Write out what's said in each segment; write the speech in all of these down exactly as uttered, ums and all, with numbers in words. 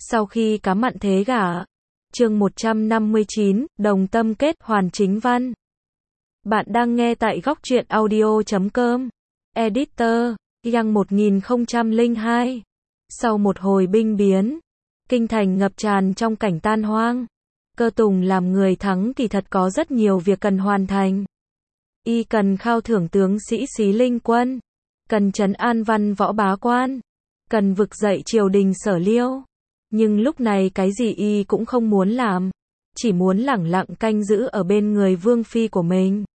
Sau khi cá mặn thế gả. Chương một trăm năm mươi chín, đồng tâm kết hoàn chính văn. Bạn đang nghe tại góc truyện audio chấm com. Editor, Yang một nghìn không trăm lẻ hai. Sau một hồi binh biến, kinh thành ngập tràn trong cảnh tan hoang. Cơ Tùng làm người thắng thì thật có rất nhiều việc cần hoàn thành. Y cần khao thưởng tướng sĩ Xí Linh Quân, cần trấn an văn võ bá quan, cần vực dậy triều đình Sở Liêu. Nhưng lúc này cái gì y cũng không muốn làm, chỉ muốn lẳng lặng canh giữ ở bên người vương phi của mình.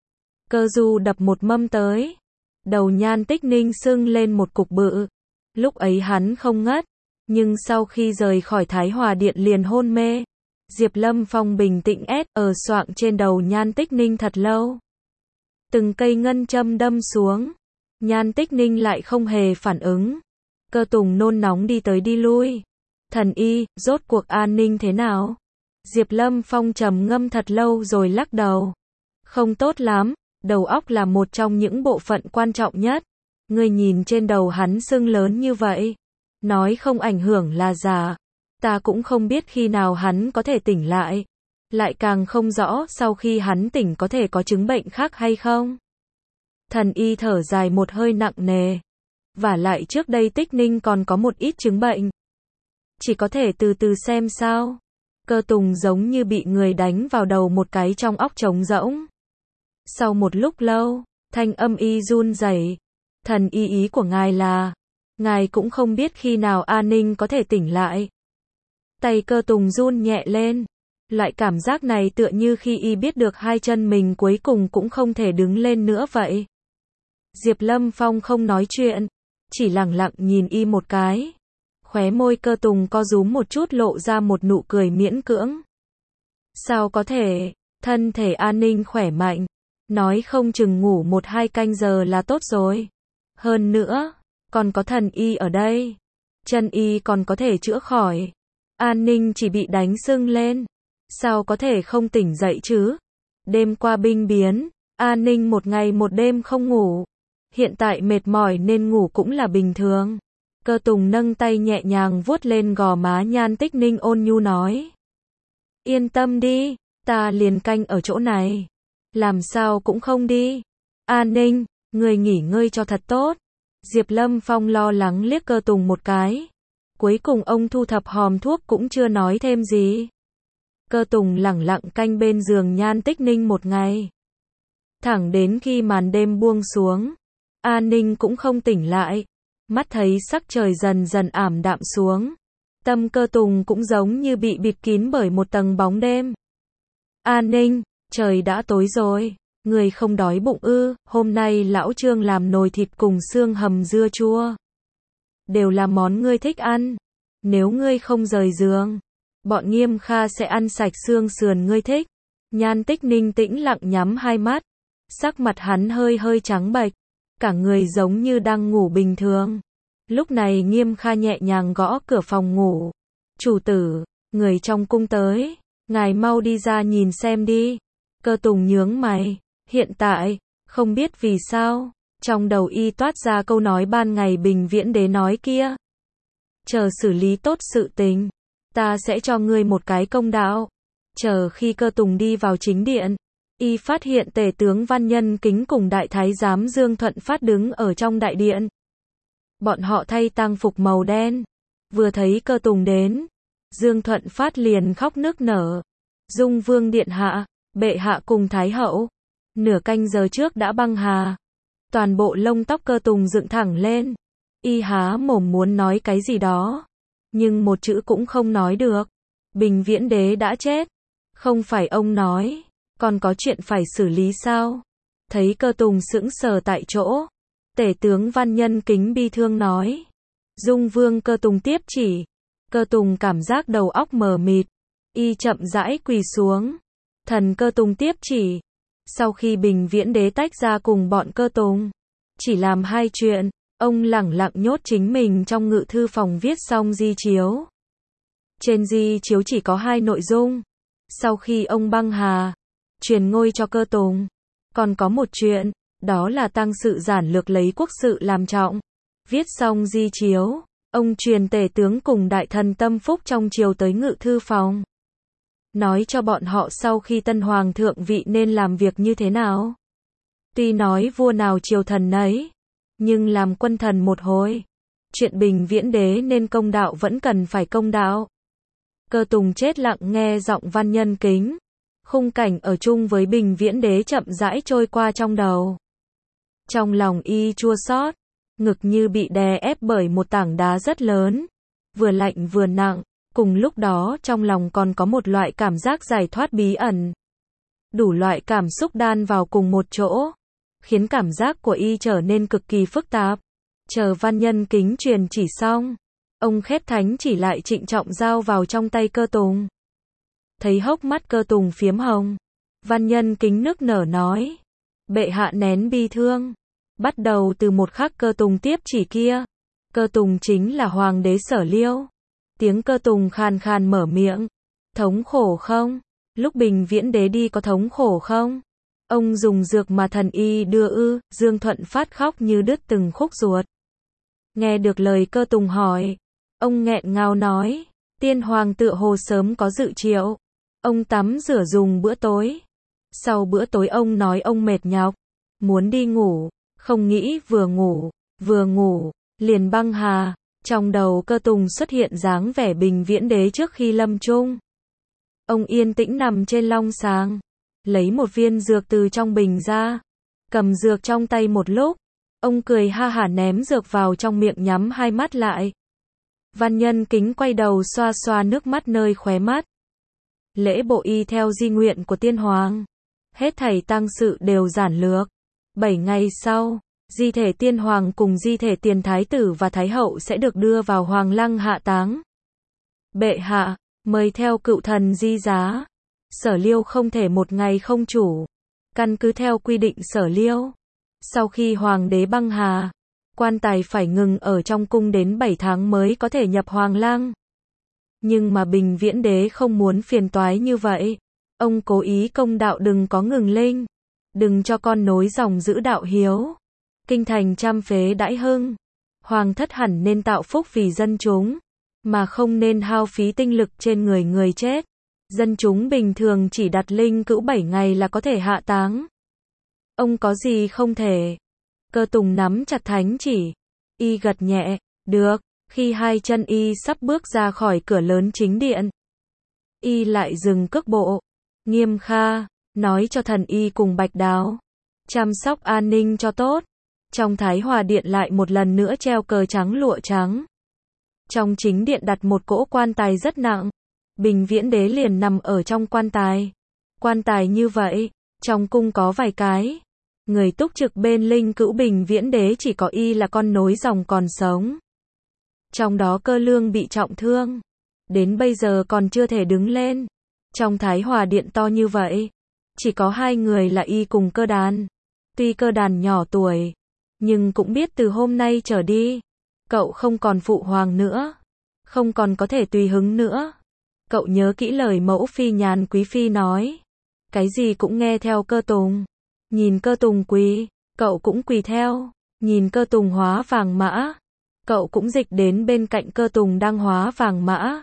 Cơ Du đập một mâm tới, đầu Nhan Tích Ninh sưng lên một cục bự. Lúc ấy hắn không ngất, nhưng sau khi rời khỏi Thái Hòa Điện liền hôn mê. Diệp Lâm Phong bình tĩnh ép ở xoạng trên đầu Nhan Tích Ninh thật lâu. Từng cây ngân châm đâm xuống, Nhan Tích Ninh lại không hề phản ứng. Cơ Tùng nôn nóng đi tới đi lui. Thần y, rốt cuộc an ninh thế nào? Diệp Lâm Phong trầm ngâm thật lâu rồi lắc đầu. Không tốt lắm, đầu óc là một trong những bộ phận quan trọng nhất. Ngươi nhìn trên đầu hắn sưng lớn như vậy, nói không ảnh hưởng là giả. Ta cũng không biết khi nào hắn có thể tỉnh lại. Lại càng không rõ sau khi hắn tỉnh có thể có chứng bệnh khác hay không. Thần y thở dài một hơi nặng nề. Vả lại trước đây Tích Ninh còn có một ít chứng bệnh. Chỉ có thể từ từ xem sao. Cơ Tùng giống như bị người đánh vào đầu một cái trong óc trống rỗng. Sau một lúc lâu, thanh âm y run rẩy. Thần y ý của ngài là, ngài cũng không biết khi nào An Ninh có thể tỉnh lại. Tay Cơ Tùng run nhẹ lên. Loại cảm giác này tựa như khi y biết được hai chân mình cuối cùng cũng không thể đứng lên nữa vậy. Diệp Lâm Phong không nói chuyện, chỉ lặng lặng nhìn y một cái. Khóe môi Cơ Tùng co rúm một chút lộ ra một nụ cười miễn cưỡng. Sao có thể, thân thể An Ninh khỏe mạnh, nói không chừng ngủ một hai canh giờ là tốt rồi. Hơn nữa, còn có thần y ở đây, chân y còn có thể chữa khỏi. An Ninh chỉ bị đánh sưng lên, sao có thể không tỉnh dậy chứ? Đêm qua binh biến, An Ninh một ngày một đêm không ngủ. Hiện tại mệt mỏi nên ngủ cũng là bình thường. Cơ Tùng nâng tay nhẹ nhàng vuốt lên gò má Nhan Tích Ninh ôn nhu nói. Yên tâm đi, ta liền canh ở chỗ này. Làm sao cũng không đi. An Ninh, người nghỉ ngơi cho thật tốt. Diệp Lâm Phong lo lắng liếc Cơ Tùng một cái. Cuối cùng ông thu thập hòm thuốc cũng chưa nói thêm gì. Cơ Tùng lẳng lặng canh bên giường Nhan Tích Ninh một ngày. Thẳng đến khi màn đêm buông xuống, An Ninh cũng không tỉnh lại. Mắt thấy sắc trời dần dần ảm đạm xuống. Tâm Cơ Tùng cũng giống như bị bịt kín bởi một tầng bóng đêm. An Ninh, trời đã tối rồi. Người không đói bụng ư? Hôm nay lão Trương làm nồi thịt cùng xương hầm dưa chua. Đều là món ngươi thích ăn. Nếu ngươi không rời giường, bọn Nghiêm Kha sẽ ăn sạch xương sườn ngươi thích. Nhan Tích Ninh tĩnh lặng nhắm hai mắt. Sắc mặt hắn hơi hơi trắng bệch. Cả người giống như đang ngủ bình thường. Lúc này Nghiêm Kha nhẹ nhàng gõ cửa phòng ngủ. Chủ tử, người trong cung tới. Ngài mau đi ra nhìn xem đi. Cơ Tùng nhướng mày. Hiện tại, không biết vì sao, trong đầu y toát ra câu nói ban ngày Bình Viễn Đế nói kia. Chờ xử lý tốt sự tình, ta sẽ cho ngươi một cái công đạo. Chờ khi Cơ Tùng đi vào chính điện, y phát hiện tể tướng Văn Nhân Kính cùng đại thái giám Dương Thuận Phát đứng ở trong đại điện. Bọn họ thay tang phục màu đen. Vừa thấy Cơ Tùng đến, Dương Thuận Phát liền khóc nức nở. Dung Vương điện hạ, bệ hạ cùng thái hậu. Nửa canh giờ trước đã băng hà. Toàn bộ lông tóc Cơ Tùng dựng thẳng lên. Y há mồm muốn nói cái gì đó, nhưng một chữ cũng không nói được. Bình Viễn Đế đã chết. Không phải ông nói, còn có chuyện phải xử lý sao? Thấy Cơ Tùng sững sờ tại chỗ, tể tướng Văn Nhân Kính bi thương nói. Dung Vương Cơ Tùng tiếp chỉ. Cơ Tùng cảm giác đầu óc mờ mịt. Y chậm rãi quỳ xuống. Thần Cơ Tùng tiếp chỉ. Sau khi Bình Viễn Đế tách ra cùng bọn Cơ Tùng, chỉ làm hai chuyện. Ông lẳng lặng nhốt chính mình trong ngự thư phòng viết xong di chiếu. Trên di chiếu chỉ có hai nội dung. Sau khi ông băng hà, truyền ngôi cho Cơ Tùng. Còn có một chuyện, đó là tăng sự giản lược lấy quốc sự làm trọng. Viết xong di chiếu, Ông truyền tể tướng cùng đại thần tâm phúc trong triều tới ngự thư phòng. Nói cho bọn họ sau khi tân hoàng thượng vị nên làm việc như thế nào. Tuy nói vua nào triều thần nấy, nhưng làm quân thần một hồi. Chuyện Bình Viễn Đế nên công đạo vẫn cần phải công đạo. Cơ Tùng chết lặng nghe giọng Văn Nhân Kính. Khung cảnh ở chung với Bình Viễn Đế chậm rãi trôi qua trong đầu. Trong lòng y chua xót, ngực như bị đè ép bởi một tảng đá rất lớn, vừa lạnh vừa nặng, cùng lúc đó trong lòng còn có một loại cảm giác giải thoát bí ẩn. Đủ loại cảm xúc đan vào cùng một chỗ, khiến cảm giác của y trở nên cực kỳ phức tạp. Chờ Văn Nhân Kính truyền chỉ xong, ông khép thánh chỉ lại trịnh trọng giao vào trong tay Cơ Tùng. Thấy hốc mắt Cơ Tùng phiếm hồng, Văn Nhân Kính nức nở nói: bệ hạ nén bi thương. Bắt đầu từ một khắc Cơ Tùng tiếp chỉ kia, Cơ Tùng chính là hoàng đế Sở Liêu. Tiếng Cơ Tùng khàn khàn mở miệng: thống khổ không? Lúc Bình Viễn Đế đi có thống khổ không? Ông dùng dược mà thần y đưa ư? Dương Thuận phát khóc như đứt từng khúc ruột. Nghe được lời Cơ Tùng hỏi, ông nghẹn ngào nói: tiên hoàng tựa hồ sớm có dự triệu. Ông tắm rửa dùng bữa tối. Sau bữa tối ông nói ông mệt nhọc, muốn đi ngủ, không nghĩ vừa ngủ, vừa ngủ, liền băng hà. Trong đầu Cơ Tùng xuất hiện dáng vẻ Bình Viễn Đế trước khi lâm chung. Ông yên tĩnh nằm trên long sàng, lấy một viên dược từ trong bình ra, cầm dược trong tay một lúc, ông cười ha hả ném dược vào trong miệng nhắm hai mắt lại. Văn Nhân Kính quay đầu xoa xoa nước mắt nơi khóe mắt. Lễ bộ y theo di nguyện của tiên hoàng, hết thảy tang sự đều giản lược. Bảy ngày sau, di thể tiên hoàng cùng di thể tiền thái tử và thái hậu sẽ được đưa vào hoàng lăng hạ táng. Bệ hạ, mời theo cựu thần di giá. Sở Liêu không thể một ngày không chủ. Căn cứ theo quy định Sở Liêu, sau khi hoàng đế băng hà, quan tài phải ngừng ở trong cung đến bảy tháng mới có thể nhập hoàng lăng. Nhưng mà Bình Viễn Đế không muốn phiền toái như vậy. Ông cố ý công đạo đừng có ngừng linh, đừng cho con nối dòng giữ đạo hiếu. Kinh thành trăm phế đãi hưng, hoàng thất hẳn nên tạo phúc vì dân chúng, mà không nên hao phí tinh lực trên người người chết. Dân chúng bình thường chỉ đặt linh cữu bảy ngày là có thể hạ táng. Ông có gì không thể? Cơ Tùng nắm chặt thánh chỉ, y gật nhẹ, được. Khi hai chân y sắp bước ra khỏi cửa lớn chính điện, y lại dừng cước bộ. Nghiêm Kha, nói cho thần y cùng Bạch Đào chăm sóc an ninh cho tốt. Trong Thái Hòa điện lại một lần nữa treo cờ trắng lụa trắng. Trong chính điện đặt một cỗ quan tài rất nặng. Bình Viễn Đế liền nằm ở trong quan tài. Quan tài như vậy, trong cung có vài cái. Người túc trực bên linh cữu Bình Viễn Đế chỉ có y là con nối dòng còn sống. Trong đó Cơ Lương bị trọng thương, đến bây giờ còn chưa thể đứng lên. Trong Thái Hòa điện to như vậy, chỉ có hai người là y cùng Cơ Đàn. Tuy Cơ Đàn nhỏ tuổi, nhưng cũng biết từ hôm nay trở đi, cậu không còn phụ hoàng nữa, không còn có thể tùy hứng nữa. Cậu nhớ kỹ lời mẫu phi Nhàn Quý Phi nói, cái gì cũng nghe theo Cơ Tùng. Nhìn Cơ Tùng quỳ, cậu cũng quỳ theo. Nhìn Cơ Tùng hóa vàng mã, cậu cũng dịch đến bên cạnh Cơ Tùng đang hóa vàng mã.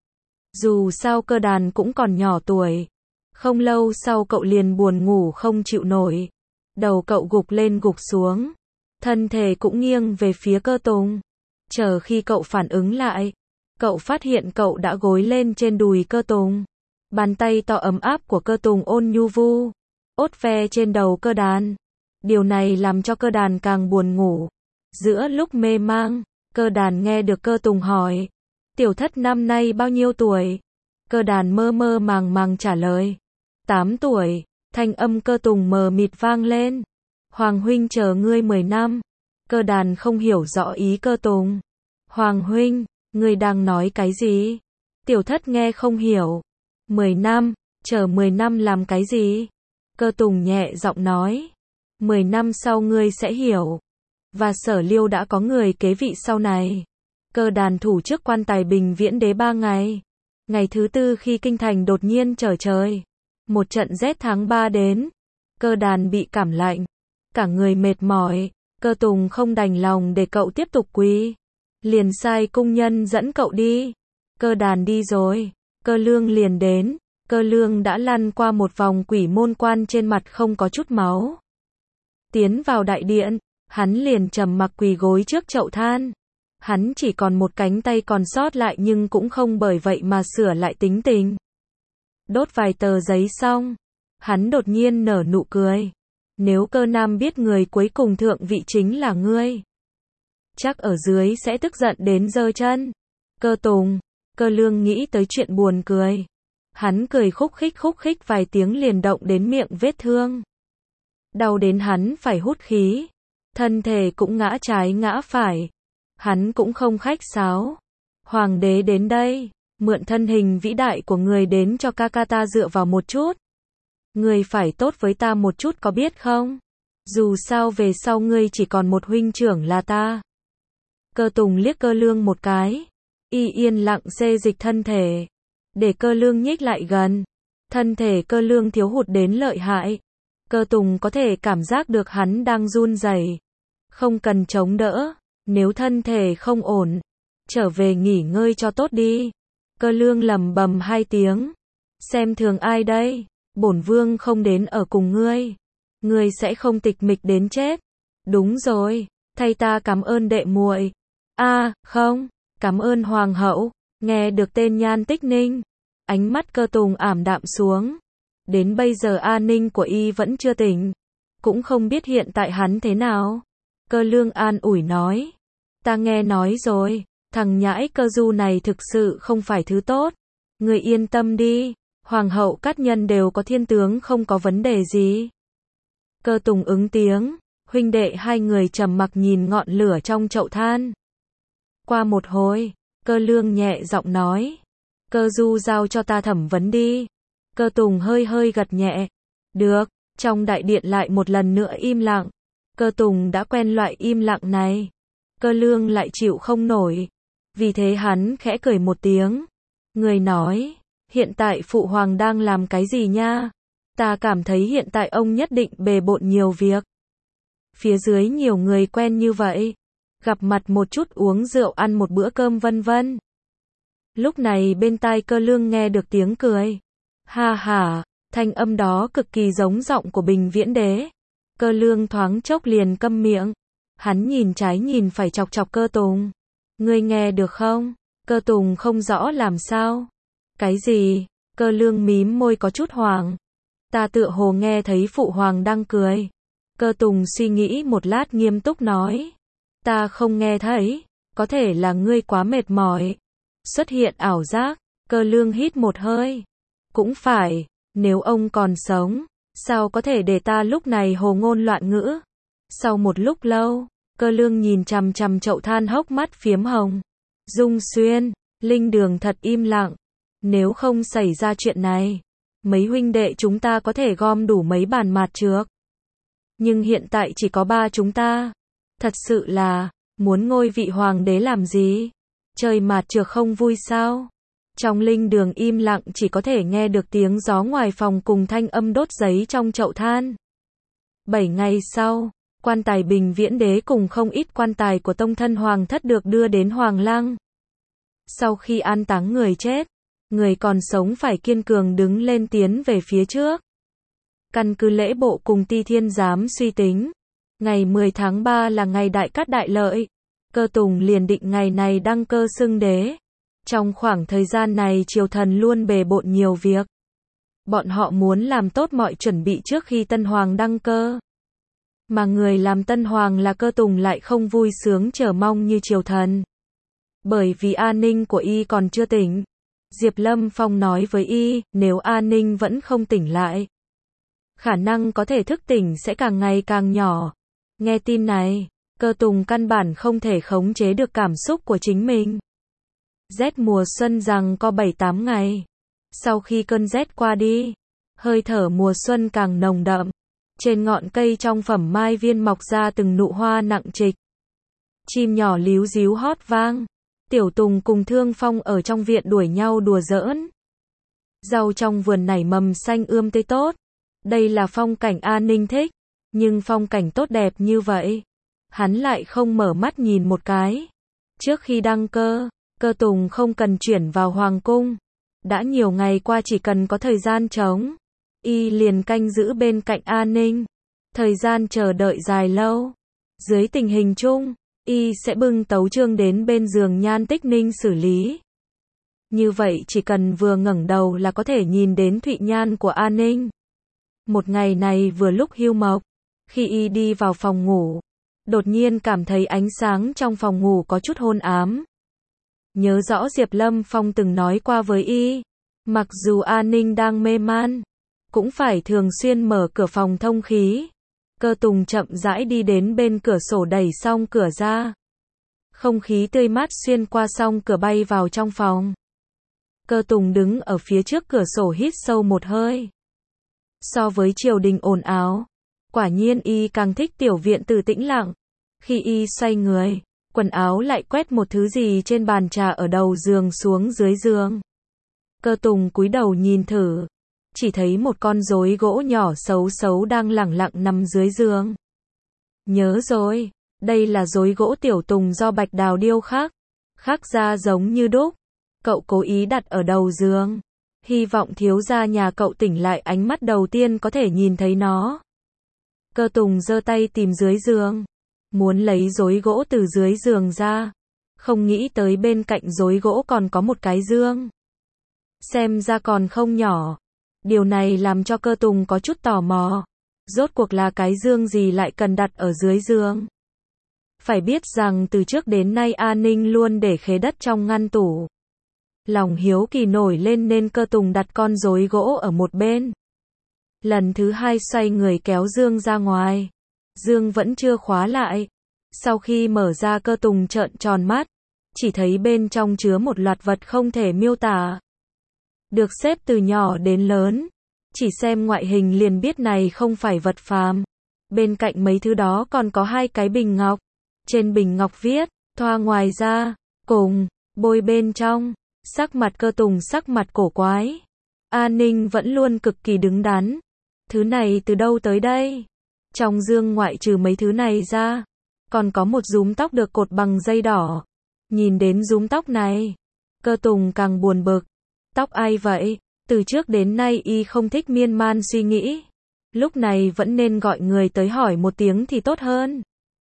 Dù sao Cơ Đàn cũng còn nhỏ tuổi. Không lâu sau cậu liền buồn ngủ không chịu nổi. Đầu cậu gục lên gục xuống. Thân thể cũng nghiêng về phía Cơ Tùng. Chờ khi cậu phản ứng lại, cậu phát hiện cậu đã gối lên trên đùi Cơ Tùng. Bàn tay to ấm áp của Cơ Tùng ôn nhu vu, ốt ve trên đầu Cơ Đàn. Điều này làm cho Cơ Đàn càng buồn ngủ. Giữa lúc mê mang, Cơ Đàn nghe được Cơ Tùng hỏi, tiểu thất năm nay bao nhiêu tuổi? Cơ Đàn mơ mơ màng màng trả lời, tám tuổi. Thanh âm Cơ Tùng mờ mịt vang lên, Hoàng huynh chờ ngươi mười năm. Cơ Đàn không hiểu rõ ý Cơ Tùng. Hoàng huynh, ngươi đang nói cái gì? Tiểu thất nghe không hiểu. Mười năm, chờ mười năm làm cái gì? Cơ Tùng nhẹ giọng nói, mười năm sau ngươi sẽ hiểu. Và Sở Liêu đã có người kế vị sau này. Cơ Đàn thủ trước quan tài Bình Viễn Đế ba ngày. Ngày thứ tư khi kinh thành đột nhiên trở trời, một trận rét tháng ba đến. Cơ Đàn bị cảm lạnh, cả người mệt mỏi. Cơ Tùng không đành lòng để cậu tiếp tục quỳ. Liền sai cung nhân dẫn cậu đi. Cơ đàn đi rồi. Cơ lương liền đến. Cơ lương đã lăn qua một vòng quỷ môn quan, trên mặt không có chút máu. Tiến vào đại điện, hắn liền trầm mặc quỳ gối trước chậu than. Hắn chỉ còn một cánh tay còn sót lại, nhưng cũng không bởi vậy mà sửa lại tính tình. Đốt vài tờ giấy xong, hắn đột nhiên nở nụ cười. Nếu Cơ Nam biết người cuối cùng thượng vị chính là ngươi, chắc ở dưới sẽ tức giận đến giơ chân. Cơ Tùng, Cơ Lương nghĩ tới chuyện buồn cười. Hắn cười khúc khích khúc khích vài tiếng liền động đến miệng vết thương. Đau đến hắn phải hút khí. Thân thể cũng ngã trái ngã phải. Hắn cũng không khách sáo. Hoàng đế đến đây, mượn thân hình vĩ đại của người đến cho ca ca ta dựa vào một chút. Ngươi phải tốt với ta một chút có biết không? Dù sao về sau ngươi chỉ còn một huynh trưởng là ta. Cơ Tùng liếc Cơ Lương một cái. Y yên lặng xê dịch thân thể. Để Cơ Lương nhích lại gần. Thân thể Cơ Lương thiếu hụt đến lợi hại. Cơ Tùng có thể cảm giác được hắn đang run rẩy. Không cần chống đỡ. Nếu thân thể không ổn, trở về nghỉ ngơi cho tốt đi. Cơ Lương lầm bầm hai tiếng. Xem thường ai đây? Bổn vương không đến ở cùng ngươi. Ngươi sẽ không tịch mịch đến chết. Đúng rồi, thay ta cảm ơn đệ muội. A, à, không, cảm ơn hoàng hậu. Nghe được tên Nhan Tích Ninh, ánh mắt Cơ Tùng ảm đạm xuống. Đến bây giờ A Ninh của y vẫn chưa tỉnh, cũng không biết hiện tại hắn thế nào. Cơ Lương an ủi nói, ta nghe nói rồi, thằng nhãi Cơ Du này thực sự không phải thứ tốt. Ngươi yên tâm đi, hoàng hậu Cát Nhân đều có thiên tướng, không có vấn đề gì. Cơ Tùng ứng tiếng, huynh đệ hai người trầm mặc nhìn ngọn lửa trong chậu than. Qua một hồi, Cơ Lương nhẹ giọng nói, Cơ Du giao cho ta thẩm vấn đi. Cơ Tùng hơi hơi gật nhẹ. Được. Trong đại điện lại một lần nữa im lặng. Cơ Tùng đã quen loại im lặng này. Cơ Lương lại chịu không nổi. Vì thế hắn khẽ cười một tiếng. Người nói, hiện tại phụ hoàng đang làm cái gì nha? Ta cảm thấy hiện tại ông nhất định bề bộn nhiều việc. Phía dưới nhiều người quen như vậy, gặp mặt một chút, uống rượu, ăn một bữa cơm vân vân. Lúc này bên tai Cơ Lương nghe được tiếng cười. Ha ha, thanh âm đó cực kỳ giống giọng của Bình Viễn Đế. Cơ Lương thoáng chốc liền câm miệng. Hắn nhìn trái nhìn phải chọc chọc Cơ Tùng. Ngươi nghe được không? Cơ Tùng không rõ làm sao. Cái gì? Cơ Lương mím môi có chút hoảng. Ta tựa hồ nghe thấy phụ hoàng đang cười. Cơ Tùng suy nghĩ một lát nghiêm túc nói. Ta không nghe thấy. Có thể là ngươi quá mệt mỏi. Xuất hiện ảo giác. Cơ Lương hít một hơi. Cũng phải, nếu ông còn sống, sao có thể để ta lúc này hồ ngôn loạn ngữ. Sau một lúc lâu, Cơ Lương nhìn chằm chằm chậu than, hốc mắt phiếm hồng. Dung Xuyên, Linh Đường thật im lặng. Nếu không xảy ra chuyện này, mấy huynh đệ chúng ta có thể gom đủ mấy bàn mạt trược. Nhưng hiện tại chỉ có ba chúng ta. Thật sự là, muốn ngôi vị hoàng đế làm gì? Chơi mạt trược không vui sao? Trong Linh Đường im lặng, chỉ có thể nghe được tiếng gió ngoài phòng cùng thanh âm đốt giấy trong chậu than. Bảy ngày sau, quan tài Bình Viễn Đế cùng không ít quan tài của tông thân hoàng thất được đưa đến Hoàng Lăng. Sau khi an táng người chết, người còn sống phải kiên cường đứng lên tiến về phía trước. Căn cứ lễ bộ cùng Ti Thiên Giám suy tính, ngày mười tháng ba là ngày đại cát đại lợi. Cơ Tùng liền định ngày này đăng cơ xưng đế. Trong khoảng thời gian này triều thần luôn bề bộn nhiều việc. Bọn họ muốn làm tốt mọi chuẩn bị trước khi tân hoàng đăng cơ. Mà người làm tân hoàng là Cơ Tùng lại không vui sướng chờ mong như triều thần. Bởi vì A Ninh của y còn chưa tỉnh. Diệp Lâm Phong nói với y, nếu A Ninh vẫn không tỉnh lại, khả năng có thể thức tỉnh sẽ càng ngày càng nhỏ. Nghe tin này, Cơ Tùng căn bản không thể khống chế được cảm xúc của chính mình. Rét mùa xuân rằng có bảy tám ngày. Sau khi cơn rét qua đi, hơi thở mùa xuân càng nồng đậm. Trên ngọn cây trong Phẩm Mai Viên mọc ra từng nụ hoa nặng trịch. Chim nhỏ líu ríu hót vang. Tiểu Tùng cùng Thương Phong ở trong viện đuổi nhau đùa giỡn. Rau trong vườn nảy mầm xanh ươm tươi tốt. Đây là phong cảnh A Ninh thích. Nhưng phong cảnh tốt đẹp như vậy, hắn lại không mở mắt nhìn một cái. Trước khi đăng cơ, Cơ Tùng không cần chuyển vào Hoàng cung. Đã nhiều ngày qua chỉ cần có thời gian trống, y liền canh giữ bên cạnh An Ninh. Thời gian chờ đợi dài lâu. Dưới tình hình chung, y sẽ bưng tấu chương đến bên giường Nhan Tích Ninh xử lý. Như vậy chỉ cần vừa ngẩng đầu là có thể nhìn đến Thụy Nhan của An Ninh. Một ngày này vừa lúc hưu mộc, khi y đi vào phòng ngủ, đột nhiên cảm thấy ánh sáng trong phòng ngủ có chút hôn ám. Nhớ rõ Diệp Lâm Phong từng nói qua với y, mặc dù An Ninh đang mê man, cũng phải thường xuyên mở cửa phòng thông khí. Cơ Tùng chậm rãi đi đến bên cửa sổ đẩy xong cửa ra. Không khí tươi mát xuyên qua song cửa bay vào trong phòng. Cơ Tùng đứng ở phía trước cửa sổ hít sâu một hơi. So với triều đình ồn ào, quả nhiên y càng thích tiểu viện tử tĩnh lặng. Khi y xoay người, quần áo lại quét một thứ gì trên bàn trà ở đầu giường xuống dưới giường. Cơ Tùng cúi đầu nhìn thử, chỉ thấy một con rối gỗ nhỏ xấu xấu đang lẳng lặng nằm dưới giường. Nhớ rồi, đây là rối gỗ tiểu Tùng do Bạch Đào điêu khắc, khắc ra giống như đúc. Cậu cố ý đặt ở đầu giường, hy vọng thiếu gia nhà cậu tỉnh lại ánh mắt đầu tiên có thể nhìn thấy nó. Cơ Tùng giơ tay tìm dưới giường, muốn lấy rối gỗ từ dưới giường ra, không nghĩ tới bên cạnh rối gỗ còn có một cái dương. Xem ra còn không nhỏ. Điều này làm cho Cơ Tùng có chút tò mò. Rốt cuộc là cái dương gì lại cần đặt ở dưới giường? Phải biết rằng từ trước đến nay An Ninh luôn để khế đất trong ngăn tủ. Lòng hiếu kỳ nổi lên nên Cơ Tùng đặt con rối gỗ ở một bên. Lần thứ hai xoay người kéo dương ra ngoài. Dương vẫn chưa khóa lại. Sau khi mở ra Cơ Tùng trợn tròn mắt, chỉ thấy bên trong chứa một loạt vật không thể miêu tả. Được xếp từ nhỏ đến lớn, chỉ xem ngoại hình liền biết này không phải vật phàm. Bên cạnh mấy thứ đó còn có hai cái bình ngọc. Trên bình ngọc viết, thoa ngoài ra, cùng, bôi bên trong. Sắc mặt Cơ Tùng sắc mặt cổ quái. An Ninh vẫn luôn cực kỳ đứng đắn. Thứ này từ đâu tới đây? Trong dương ngoại trừ mấy thứ này ra, còn có một rúm tóc được cột bằng dây đỏ. Nhìn đến rúm tóc này, Cơ Tùng càng buồn bực. Tóc ai vậy? Từ trước đến nay y không thích miên man suy nghĩ. Lúc này vẫn nên gọi người tới hỏi một tiếng thì tốt hơn.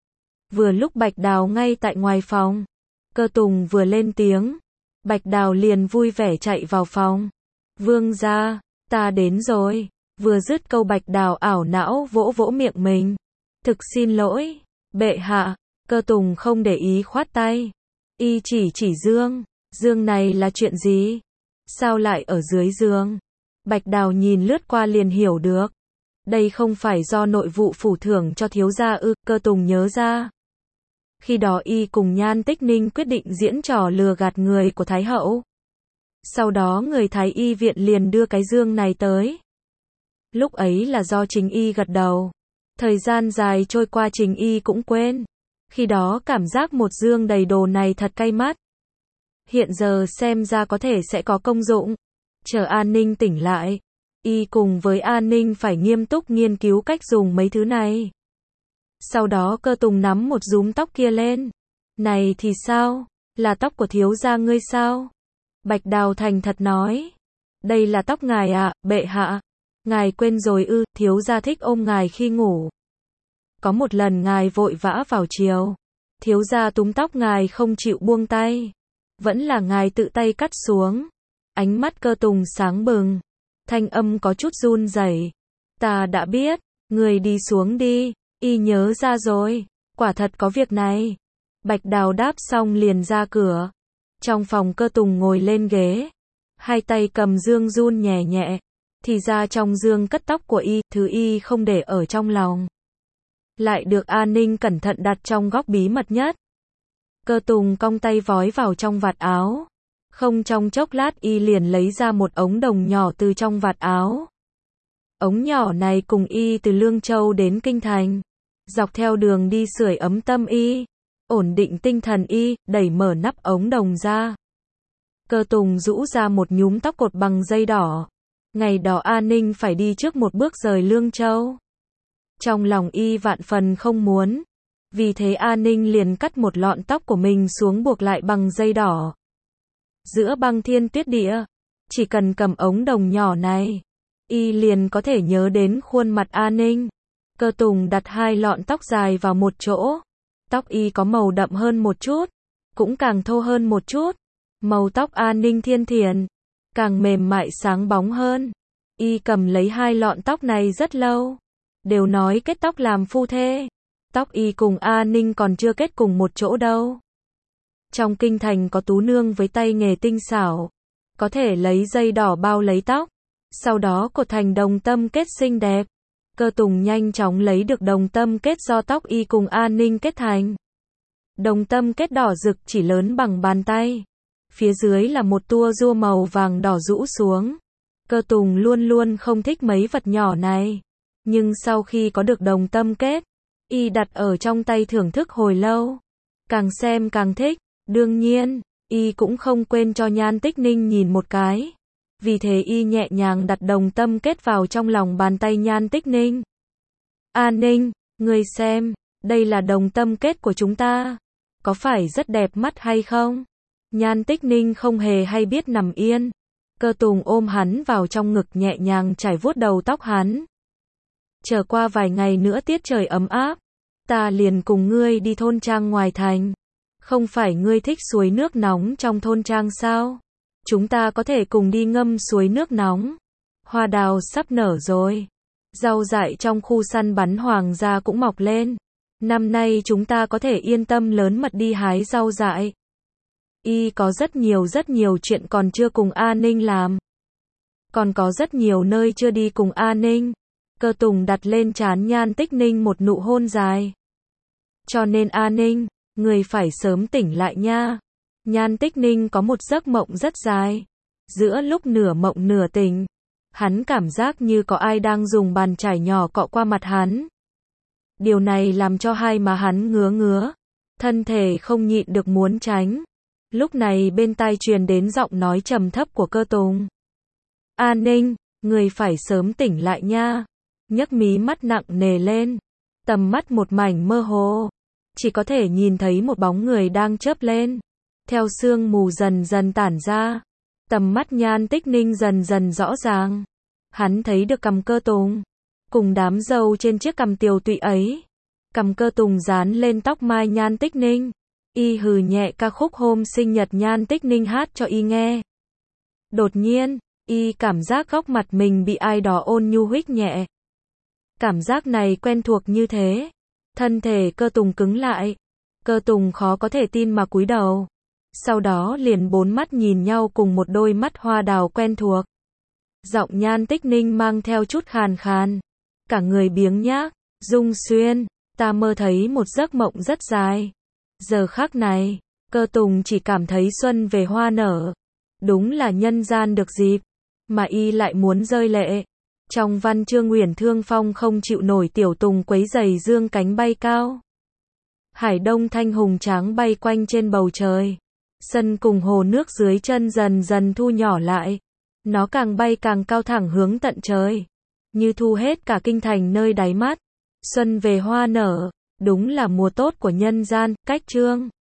Vừa lúc Bạch Đào ngay tại ngoài phòng, Cơ Tùng vừa lên tiếng, Bạch Đào liền vui vẻ chạy vào phòng. Vương gia, ta đến rồi. Vừa dứt câu Bạch Đào ảo não vỗ vỗ miệng mình. Thực xin lỗi, bệ hạ. Cơ Tùng không để ý khoát tay. Y chỉ chỉ dương. Dương này là chuyện gì? Sao lại ở dưới giường? Bạch Đào nhìn lướt qua liền hiểu được. Đây không phải do nội vụ phủ thưởng cho thiếu gia ư? Cơ Tùng nhớ ra. Khi đó y cùng Nhan Tích Ninh quyết định diễn trò lừa gạt người của Thái hậu. Sau đó người Thái y viện liền đưa cái dương này tới. Lúc ấy là do chính y gật đầu. Thời gian dài trôi qua chính y cũng quên. Khi đó cảm giác một dương đầy đồ này thật cay mắt. Hiện giờ xem ra có thể sẽ có công dụng. Chờ An Ninh tỉnh lại, y cùng với An Ninh phải nghiêm túc nghiên cứu cách dùng mấy thứ này. Sau đó Cơ Tùng nắm một rúm tóc kia lên. Này thì sao? Là tóc của thiếu gia ngươi sao? Bạch Đào thành thật nói. Đây là tóc ngài ạ, bệ hạ. Ngài quên rồi ư? Thiếu gia thích ôm ngài khi ngủ. Có một lần ngài vội vã vào chiều, thiếu gia túm tóc ngài không chịu buông tay. Vẫn là ngài tự tay cắt xuống. Ánh mắt Cơ Tùng sáng bừng. Thanh âm có chút run rẩy. Ta đã biết, người đi xuống đi. Y nhớ ra rồi, quả thật có việc này. Bạch Đào đáp xong liền ra cửa. Trong phòng Cơ Tùng ngồi lên ghế, hai tay cầm dương run nhẹ nhẹ. Thì ra trong dương cất tóc của y, thứ y không để ở trong lòng, lại được An Ninh cẩn thận đặt trong góc bí mật nhất. Cơ Tùng cong tay vói vào trong vạt áo. Không trong chốc lát y liền lấy ra một ống đồng nhỏ từ trong vạt áo. Ống nhỏ này cùng y từ Lương Châu đến Kinh Thành. Dọc theo đường đi sưởi ấm tâm y, ổn định tinh thần y, đẩy mở nắp ống đồng ra. Cơ Tùng rũ ra một nhúm tóc cột bằng dây đỏ. Ngày đó An Ninh phải đi trước một bước rời Lương Châu. Trong lòng y vạn phần không muốn. Vì thế A Ninh liền cắt một lọn tóc của mình xuống buộc lại bằng dây đỏ. Giữa băng thiên tuyết địa, chỉ cần cầm ống đồng nhỏ này, y liền có thể nhớ đến khuôn mặt A Ninh. Cơ Tùng đặt hai lọn tóc dài vào một chỗ. Tóc y có màu đậm hơn một chút, cũng càng thô hơn một chút. Màu tóc A Ninh thiên thiện, càng mềm mại sáng bóng hơn. Y cầm lấy hai lọn tóc này rất lâu. Đều nói kết tóc làm phu thê. Tóc y cùng A Ninh còn chưa kết cùng một chỗ đâu. Trong kinh thành có tú nương với tay nghề tinh xảo, có thể lấy dây đỏ bao lấy tóc, sau đó cột thành đồng tâm kết xinh đẹp. Cơ Tùng nhanh chóng lấy được đồng tâm kết do tóc y cùng A Ninh kết thành. Đồng tâm kết đỏ rực chỉ lớn bằng bàn tay. Phía dưới là một tua rua màu vàng đỏ rũ xuống. Cơ Tùng luôn luôn không thích mấy vật nhỏ này. Nhưng sau khi có được đồng tâm kết, y đặt ở trong tay thưởng thức hồi lâu. Càng xem càng thích. Đương nhiên, y cũng không quên cho Nhan Tích Ninh nhìn một cái. Vì thế y nhẹ nhàng đặt đồng tâm kết vào trong lòng bàn tay Nhan Tích Ninh. A Ninh, ngươi xem, đây là đồng tâm kết của chúng ta. Có phải rất đẹp mắt hay không? Nhan Tích Ninh không hề hay biết nằm yên. Cơ Tùng ôm hắn vào trong ngực nhẹ nhàng trải vuốt đầu tóc hắn. Chờ qua vài ngày nữa tiết trời ấm áp, ta liền cùng ngươi đi thôn trang ngoài thành. Không phải ngươi thích suối nước nóng trong thôn trang sao? Chúng ta có thể cùng đi ngâm suối nước nóng. Hoa đào sắp nở rồi. Rau dại trong khu săn bắn hoàng gia cũng mọc lên. Năm nay chúng ta có thể yên tâm lớn mật đi hái rau dại. Y có rất nhiều rất nhiều chuyện còn chưa cùng A Ninh làm. Còn có rất nhiều nơi chưa đi cùng A Ninh. Cơ Tùng đặt lên trán Nhan Tích Ninh một nụ hôn dài. Cho nên A Ninh, người phải sớm tỉnh lại nha. Nhan Tích Ninh có một giấc mộng rất dài. Giữa lúc nửa mộng nửa tỉnh, hắn cảm giác như có ai đang dùng bàn chải nhỏ cọ qua mặt hắn. Điều này làm cho hai má hắn ngứa ngứa, thân thể không nhịn được muốn tránh. Lúc này bên tai truyền đến giọng nói trầm thấp của Cơ Tùng. A Ninh, người phải sớm tỉnh lại nha. Nhấc mí mắt nặng nề lên, tầm mắt một mảnh mơ hồ, chỉ có thể nhìn thấy một bóng người đang chớp lên. Theo sương mù dần dần tản ra, tầm mắt Nhan Tích Ninh dần dần rõ ràng. Hắn thấy được cằm Cơ Tùng, cùng đám râu trên chiếc cằm tiều tụy ấy. Cằm Cơ Tùng dán lên tóc mai Nhan Tích Ninh. Y hừ nhẹ ca khúc hôm sinh nhật Nhan Tích Ninh hát cho y nghe. Đột nhiên, y cảm giác góc mặt mình bị ai đó ôn nhu huých nhẹ. Cảm giác này quen thuộc như thế. Thân thể Cơ Tùng cứng lại. Cơ Tùng khó có thể tin mà cúi đầu. Sau đó liền bốn mắt nhìn nhau cùng một đôi mắt hoa đào quen thuộc. Giọng Nhan Tích Ninh mang theo chút khàn khàn. Cả người biếng nhác. Dung Xuyên, ta mơ thấy một giấc mộng rất dài. Giờ khắc này, Cơ Tùng chỉ cảm thấy xuân về hoa nở. Đúng là nhân gian được dịp, mà y lại muốn rơi lệ. Trong văn chương Uyển Thương Phong không chịu nổi Tiểu Tùng quấy giày dương cánh bay cao. Hải đông thanh hùng tráng bay quanh trên bầu trời. Sân cùng hồ nước dưới chân dần dần thu nhỏ lại. Nó càng bay càng cao thẳng hướng tận trời. Như thu hết cả kinh thành nơi đáy mắt. Xuân về hoa nở, đúng là mùa tốt của nhân gian. Cách chương